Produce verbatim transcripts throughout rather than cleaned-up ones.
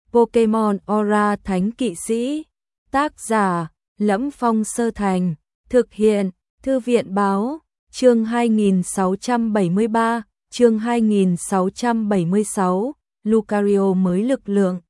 Pokemon Aura Thánh Kỵ Sĩ. Tác giả: Lẫm Phong Sơ Thành. Thực hiện: Thư viện báo. Chương hai nghìn sáu trăm bảy mươi ba, chương hai nghìn sáu trăm bảy mươi sáu, Lucario mới lực lượng.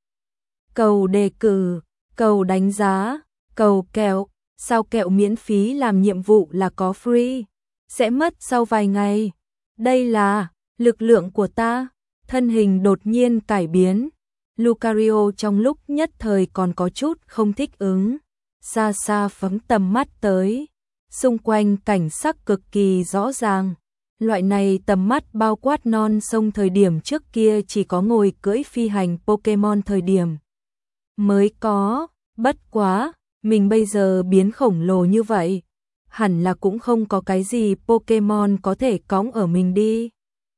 Cầu đề cử, cầu đánh giá, cầu kẹo, sao kẹo miễn phí làm nhiệm vụ là có free, sẽ mất sau vài ngày. Đây là lực lượng của ta. Thân hình đột nhiên cải biến. Lucario trong lúc nhất thời còn có chút không thích ứng. Xa xa phóng tầm mắt tới. Xung quanh cảnh sắc cực kỳ rõ ràng. Loại này tầm mắt bao quát non sông thời điểm trước kia chỉ có ngồi cưỡi phi hành Pokemon thời điểm mới có. Bất quá, mình bây giờ biến khổng lồ như vậy, hẳn là cũng không có cái gì Pokemon có thể cõng ở mình đi.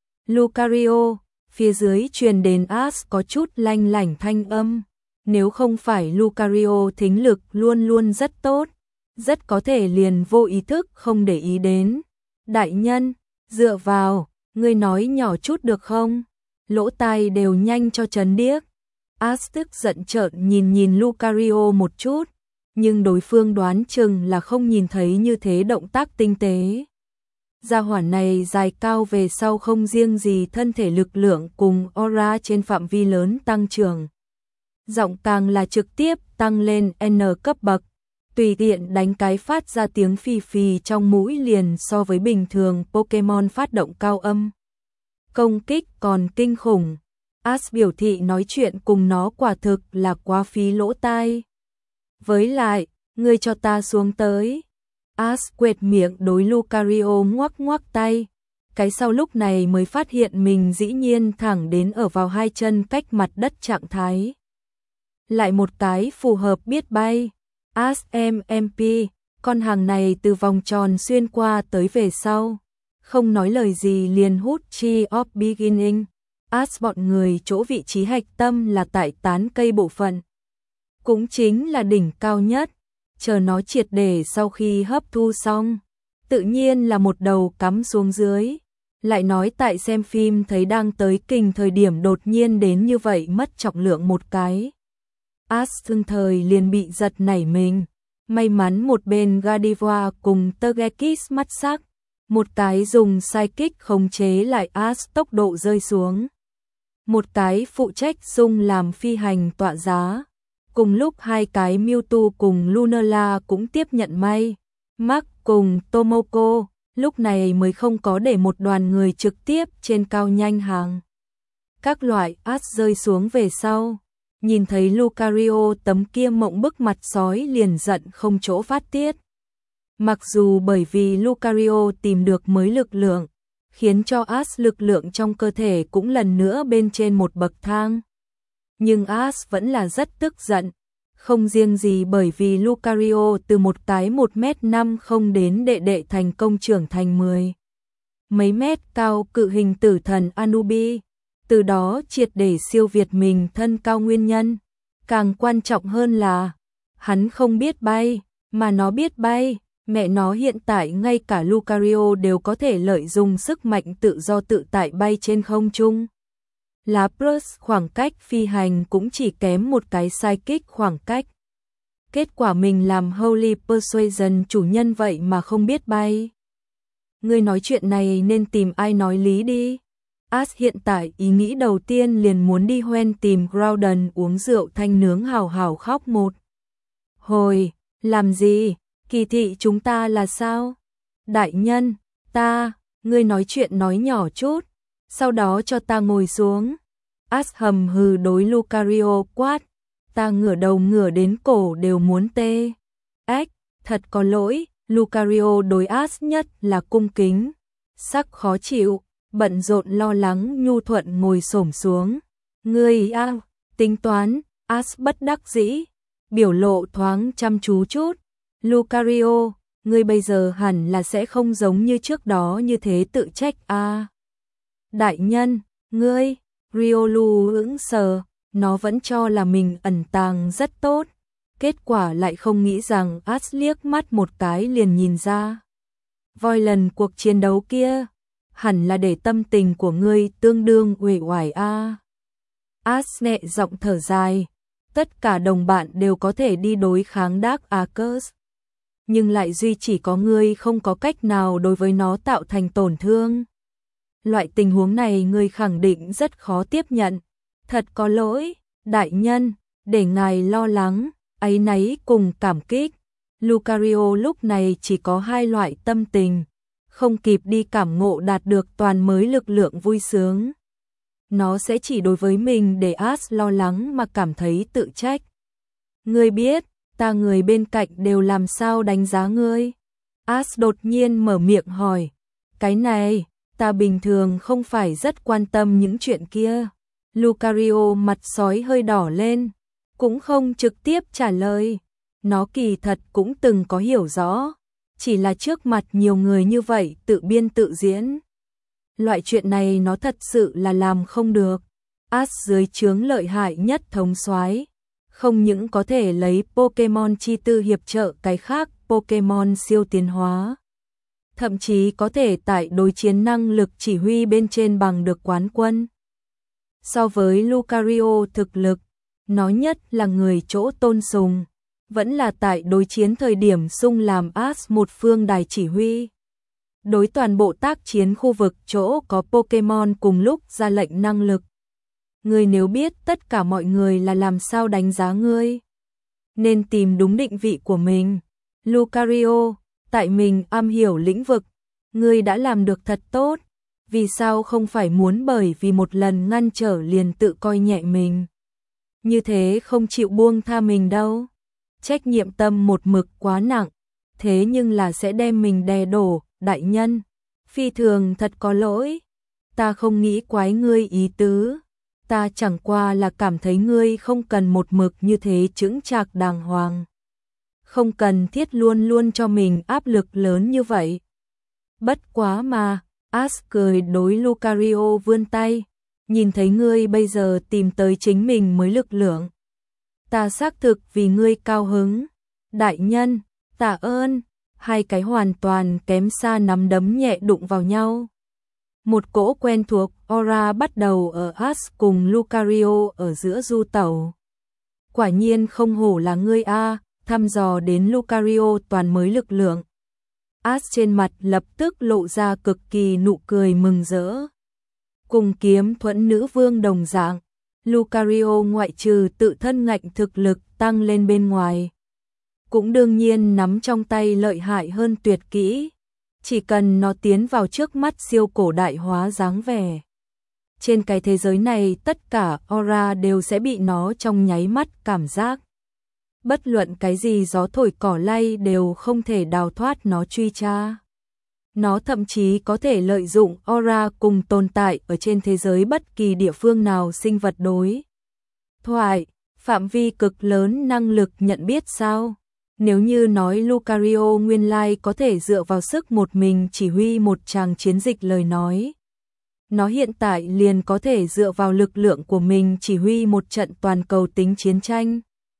Lucario, phía dưới truyền đến Ash có chút lanh lảnh thanh âm. Nếu không phải Lucario thính lực luôn luôn rất tốt, rất có thể liền vô ý thức không để ý đến. Đại nhân, dựa vào, ngươi nói nhỏ chút được không? Lỗ tai đều nhanh cho chấn điếc. Ash tức giận trợn nhìn nhìn Lucario một chút, nhưng đối phương đoán chừng là không nhìn thấy như thế động tác tinh tế. Gia hỏa này dài cao về sau không riêng gì thân thể lực lượng cùng aura trên phạm vi lớn tăng trưởng. Giọng càng là trực tiếp tăng lên N cấp bậc, tùy tiện đánh cái phát ra tiếng phì phì trong mũi liền so với bình thường Pokemon phát động cao âm. Công kích còn kinh khủng. Ash biểu thị nói chuyện cùng nó quả thực là quá phí lỗ tai. Với lại, ngươi cho ta xuống tới. Ash quệt miệng đối Lucario ngoắc ngoắc tay. Cái sau lúc này mới phát hiện mình dĩ nhiên thẳng đến ở vào hai chân cách mặt đất trạng thái. Lại một cái phù hợp biết bay. Ash em em pê, con hàng này từ vòng tròn xuyên qua tới về sau. Không nói lời gì liền hút Chi of Beginning. Ash bọn người chỗ vị trí hạch tâm là tại tán cây bộ phận. Cũng chính là đỉnh cao nhất. Chờ nó triệt để sau khi hấp thu xong, tự nhiên là một đầu cắm xuống dưới. Lại nói tại xem phim thấy đang tới kình thời điểm đột nhiên đến như vậy mất trọng lượng một cái. Ash thương thời liền bị giật nảy mình. May mắn một bên Gardevoir cùng Togekiss mắt sắc, một cái dùng Psychic khống chế lại Ash tốc độ rơi xuống. Một cái phụ trách dùng làm phi hành tọa giá. Cùng lúc hai cái Mewtwo cùng Lunala cũng tiếp nhận may. Mark cùng Tomoko lúc này mới không có để một đoàn người trực tiếp trên cao nhanh hàng. Các loại Ash rơi xuống về sau. Nhìn thấy Lucario tấm kia mộng bức mặt sói liền giận không chỗ phát tiết. Mặc dù bởi vì Lucario tìm được mới lực lượng, khiến cho Ash lực lượng trong cơ thể cũng lần nữa bên trên một bậc thang. Nhưng Ash vẫn là rất tức giận. Không riêng gì bởi vì Lucario từ một cái một mét năm không đến đệ đệ thành công trưởng thành mười mấy mét cao cự hình tử thần Anubi. Từ đó triệt để siêu việt mình thân cao nguyên nhân. Càng quan trọng hơn là, hắn không biết bay, mà nó biết bay. Mẹ nó hiện tại ngay cả Lucario đều có thể lợi dụng sức mạnh tự do tự tại bay trên không trung. Lapras khoảng cách phi hành cũng chỉ kém một cái Psychic khoảng cách. Kết quả mình làm Holy Persuasion chủ nhân vậy mà không biết bay. Ngươi nói chuyện này nên tìm ai nói lý đi. Ash hiện tại ý nghĩ đầu tiên liền muốn đi hoen tìm Groudon uống rượu thanh nướng hào hào khóc một hồi. Làm gì? Kỳ thị chúng ta là sao? Đại nhân, ta, ngươi nói chuyện nói nhỏ chút, sau đó cho ta ngồi xuống. Ash hầm hừ đối Lucario quát, ta ngửa đầu ngửa đến cổ đều muốn tê. Ếch, thật có lỗi. Lucario đối Ash nhất là cung kính, sắc khó chịu, bận rộn lo lắng nhu thuận ngồi xổm xuống. Ngươi a, tính toán. Ash bất đắc dĩ, biểu lộ thoáng chăm chú chút. Lucario, ngươi bây giờ hẳn là sẽ không giống như trước đó như thế tự trách a. À. Đại nhân, ngươi, Riolu ững sờ, nó vẫn cho là mình ẩn tàng rất tốt. Kết quả lại không nghĩ rằng Ash liếc mắt một cái liền nhìn ra. Voi lần cuộc chiến đấu kia, hẳn là để tâm tình của ngươi tương đương uể oải a. As nhẹ giọng thở dài. Tất cả đồng bạn đều có thể đi đối kháng Dark Arcus, nhưng lại duy chỉ có ngươi không có cách nào đối với nó tạo thành tổn thương. Loại tình huống này ngươi khẳng định rất khó tiếp nhận. Thật có lỗi, đại nhân, để ngài lo lắng, áy náy cùng cảm kích. Lucario lúc này chỉ có hai loại tâm tình, không kịp đi cảm ngộ đạt được toàn mới lực lượng vui sướng. Nó sẽ chỉ đối với mình để As lo lắng mà cảm thấy tự trách. Ngươi biết, ta người bên cạnh đều làm sao đánh giá ngươi? As đột nhiên mở miệng hỏi. Cái này, ta bình thường không phải rất quan tâm những chuyện kia. Lucario mặt sói hơi đỏ lên, cũng không trực tiếp trả lời. Nó kỳ thật cũng từng có hiểu rõ, chỉ là trước mặt nhiều người như vậy tự biên tự diễn. Loại chuyện này nó thật sự là làm không được. As dưới trướng lợi hại nhất thống soái, không những có thể lấy Pokemon chi tư hiệp trợ cái khác Pokemon siêu tiến hóa, thậm chí có thể tại đối chiến năng lực chỉ huy bên trên bằng được quán quân. So với Lucario thực lực, nó nhất là người chỗ tôn sùng, vẫn là tại đối chiến thời điểm sung làm As một phương đài chỉ huy. Đối toàn bộ tác chiến khu vực chỗ có Pokemon cùng lúc ra lệnh năng lực. Ngươi nếu biết tất cả mọi người là làm sao đánh giá ngươi, nên tìm đúng định vị của mình. Lucario, tại mình am hiểu lĩnh vực, ngươi đã làm được thật tốt, vì sao không phải muốn bởi vì một lần ngăn trở liền tự coi nhẹ mình. Như thế không chịu buông tha mình đâu. Trách nhiệm tâm một mực quá nặng, thế nhưng là sẽ đem mình đè đổ. Đại nhân, phi thường thật có lỗi, ta không nghĩ quái ngươi ý tứ, ta chẳng qua là cảm thấy ngươi không cần một mực như thế chững chạc đàng hoàng. Không cần thiết luôn luôn cho mình áp lực lớn như vậy. Bất quá mà, As cười đối Lucario vươn tay, nhìn thấy ngươi bây giờ tìm tới chính mình mới lực lượng. Ta xác thực vì ngươi cao hứng, đại nhân, tạ ơn. Hai cái hoàn toàn kém xa nắm đấm nhẹ đụng vào nhau. Một cỗ quen thuộc aura bắt đầu ở As cùng Lucario ở giữa du tẩu. Quả nhiên không hổ là ngươi a, thăm dò đến Lucario toàn mới lực lượng. As trên mặt lập tức lộ ra cực kỳ nụ cười mừng rỡ. Cùng kiếm thuẫn nữ vương đồng dạng, Lucario ngoại trừ tự thân ngạnh thực lực tăng lên bên ngoài, cũng đương nhiên nắm trong tay lợi hại hơn tuyệt kỹ, chỉ cần nó tiến vào trước mắt siêu cổ đại hóa dáng vẻ. Trên cái thế giới này tất cả aura đều sẽ bị nó trong nháy mắt cảm giác. Bất luận cái gì gió thổi cỏ lay đều không thể đào thoát nó truy tra. Nó thậm chí có thể lợi dụng aura cùng tồn tại ở trên thế giới bất kỳ địa phương nào sinh vật đối thoại, phạm vi cực lớn năng lực nhận biết sao. Nếu như nói Lucario nguyên lai có thể dựa vào sức một mình chỉ huy một tràng chiến dịch lời nói, nó hiện tại liền có thể dựa vào lực lượng của mình chỉ huy một trận toàn cầu tính chiến tranh.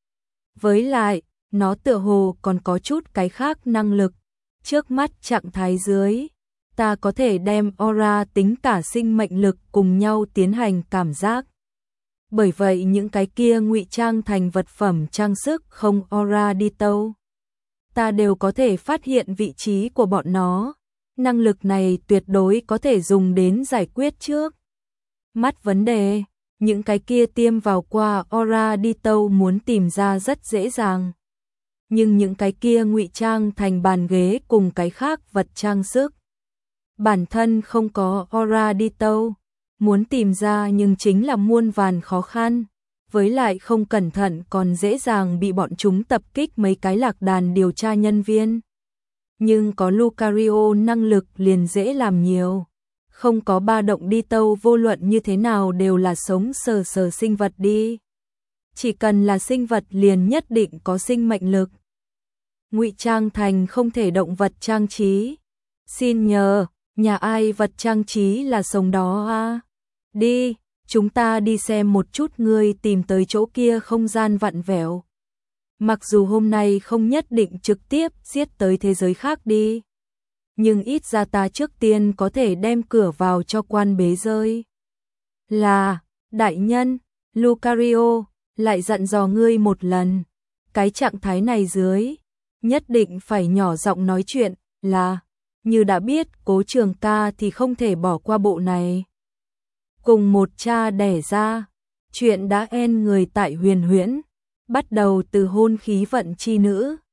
Với lại, nó tựa hồ còn có chút cái khác năng lực. Trước mắt trạng thái dưới, ta có thể đem aura tính cả sinh mệnh lực cùng nhau tiến hành cảm giác. Bởi vậy những cái kia ngụy trang thành vật phẩm trang sức không aura đi tâu, ta đều có thể phát hiện vị trí của bọn nó. Năng lực này tuyệt đối có thể dùng đến giải quyết trước mắt vấn đề. Những cái kia tiêm vào qua aura đi tâu muốn tìm ra rất dễ dàng. Nhưng những cái kia ngụy trang thành bàn ghế cùng cái khác vật trang sức, bản thân không có aura đi tâu, muốn tìm ra nhưng chính là muôn vàn khó khăn. Với lại không cẩn thận còn dễ dàng bị bọn chúng tập kích mấy cái lạc đàn điều tra nhân viên. Nhưng có Lucario năng lực liền dễ làm nhiều. Không có ba động đi tâu vô luận như thế nào đều là sống sờ sờ sinh vật đi. Chỉ cần là sinh vật liền nhất định có sinh mệnh lực. Ngụy trang thành không thể động vật trang trí. Xin nhờ, nhà ai vật trang trí là sống đó à? Đi, chúng ta đi xem một chút ngươi tìm tới chỗ kia không gian vặn vẹo. Mặc dù hôm nay không nhất định trực tiếp giết tới thế giới khác đi, nhưng ít ra ta trước tiên có thể đem cửa vào cho quan bế rơi. Là, đại nhân, Lucario, lại dặn dò ngươi một lần, cái trạng thái này dưới, nhất định phải nhỏ giọng nói chuyện, là, như đã biết Cố Trường Ca thì không thể bỏ qua bộ này. Cùng một cha đẻ ra, chuyện đã en người tại Huyền Huyễn, bắt đầu từ hôn khí vận chi nữ,